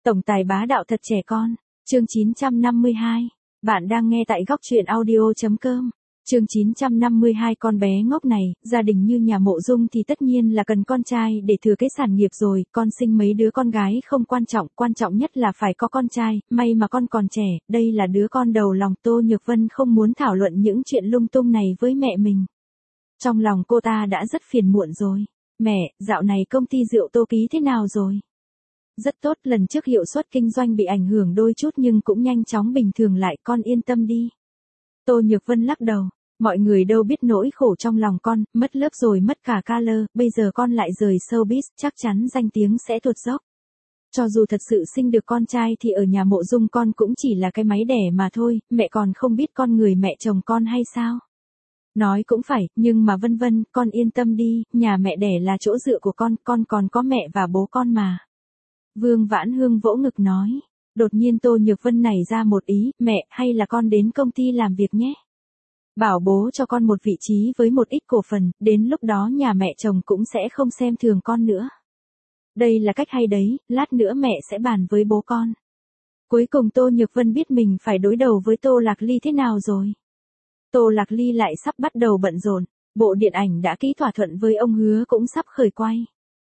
Tổng tài bá đạo thật trẻ con. Chương 952. Bạn đang nghe tại góc truyện audio.com. Chương 952. Con bé ngốc này, gia đình như nhà Mộ Dung thì tất nhiên là cần con trai để thừa kế sản nghiệp rồi, con sinh mấy đứa con gái không quan trọng nhất là phải có con trai, may mà con còn trẻ, đây là đứa con đầu lòng. Tô Nhược Vân không muốn thảo luận những chuyện lung tung này với mẹ mình. Trong lòng cô ta đã rất phiền muộn rồi. Mẹ, dạo này công ty rượu Tô ký thế nào rồi? Rất tốt, lần trước hiệu suất kinh doanh bị ảnh hưởng đôi chút nhưng cũng nhanh chóng bình thường lại, con yên tâm đi. Tô Nhược Vân lắc đầu, mọi người đâu biết nỗi khổ trong lòng con, mất lớp rồi mất cả color, bây giờ con lại rời showbiz, chắc chắn danh tiếng sẽ tụt dốc. Cho dù thật sự sinh được con trai thì ở nhà Mộ Dung con cũng chỉ là cái máy đẻ mà thôi, mẹ còn không biết con người mẹ chồng con hay sao? Nói cũng phải, nhưng mà Vân, con yên tâm đi, nhà mẹ đẻ là chỗ dựa của con còn có mẹ và bố con mà. Vương Vãn Hương vỗ ngực nói. Đột nhiên Tô Nhược Vân nảy ra một ý, mẹ, hay là con đến công ty làm việc nhé. Bảo bố cho con một vị trí với một ít cổ phần, đến lúc đó nhà mẹ chồng cũng sẽ không xem thường con nữa. Đây là cách hay đấy, lát nữa mẹ sẽ bàn với bố con. Cuối cùng Tô Nhược Vân biết mình phải đối đầu với Tô Lạc Ly thế nào rồi. Tô Lạc Ly lại sắp bắt đầu bận rộn, bộ điện ảnh đã ký thỏa thuận với ông Hứa cũng sắp khởi quay.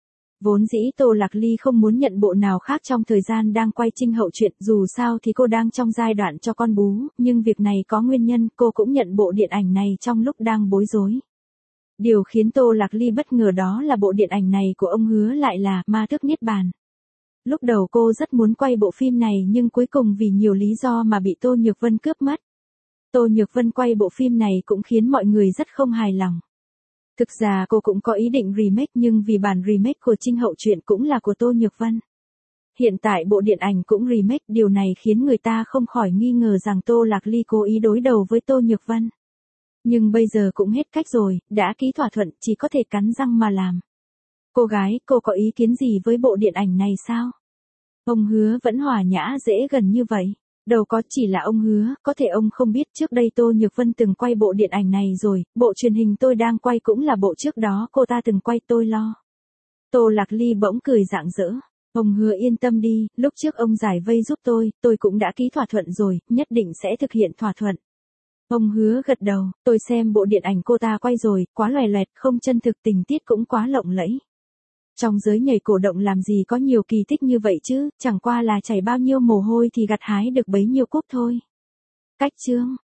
Vốn dĩ Tô Lạc Ly không muốn nhận bộ nào khác trong thời gian đang quay Trinh Hậu truyện, dù sao thì cô đang trong giai đoạn cho con bú, nhưng việc này có nguyên nhân, cô cũng nhận bộ điện ảnh này trong lúc đang bối rối. Điều khiến Tô Lạc Ly bất ngờ đó là bộ điện ảnh này của ông Hứa lại là Ma Thức Niết Bàn. Lúc đầu cô rất muốn quay bộ phim này nhưng cuối cùng vì nhiều lý do mà bị Tô Nhược Vân cướp mất. Tô Nhược Vân quay bộ phim này cũng khiến mọi người rất không hài lòng. Thực ra cô cũng có ý định remake nhưng vì bản remake của Trinh Hậu truyện cũng là của Tô Nhược Vân. Hiện tại bộ điện ảnh cũng remake, điều này khiến người ta không khỏi nghi ngờ rằng Tô Lạc Ly cố ý đối đầu với Tô Nhược Vân. Nhưng bây giờ cũng hết cách rồi, đã ký thỏa thuận, chỉ có thể cắn răng mà làm. Cô gái, cô có ý kiến gì với bộ điện ảnh này sao? Ông Hứa vẫn hòa nhã dễ gần như vậy. Đâu có, chỉ là ông Hứa, có thể ông không biết trước đây Tô Nhược Vân từng quay bộ điện ảnh này rồi, bộ truyền hình tôi đang quay cũng là bộ trước đó cô ta từng quay, tôi lo. Tô Lạc Ly bỗng cười rạng rỡ. Ông Hứa yên tâm đi, lúc trước ông giải vây giúp tôi cũng đã ký thỏa thuận rồi, nhất định sẽ thực hiện thỏa thuận. Ông Hứa gật đầu, tôi xem bộ điện ảnh cô ta quay rồi, quá loè loẹt, không chân thực, tình tiết cũng quá lộng lẫy. Trong giới nhảy cổ động làm gì có nhiều kỳ tích như vậy chứ, chẳng qua là chảy bao nhiêu mồ hôi thì gặt hái được bấy nhiêu cúp thôi. Cách chương.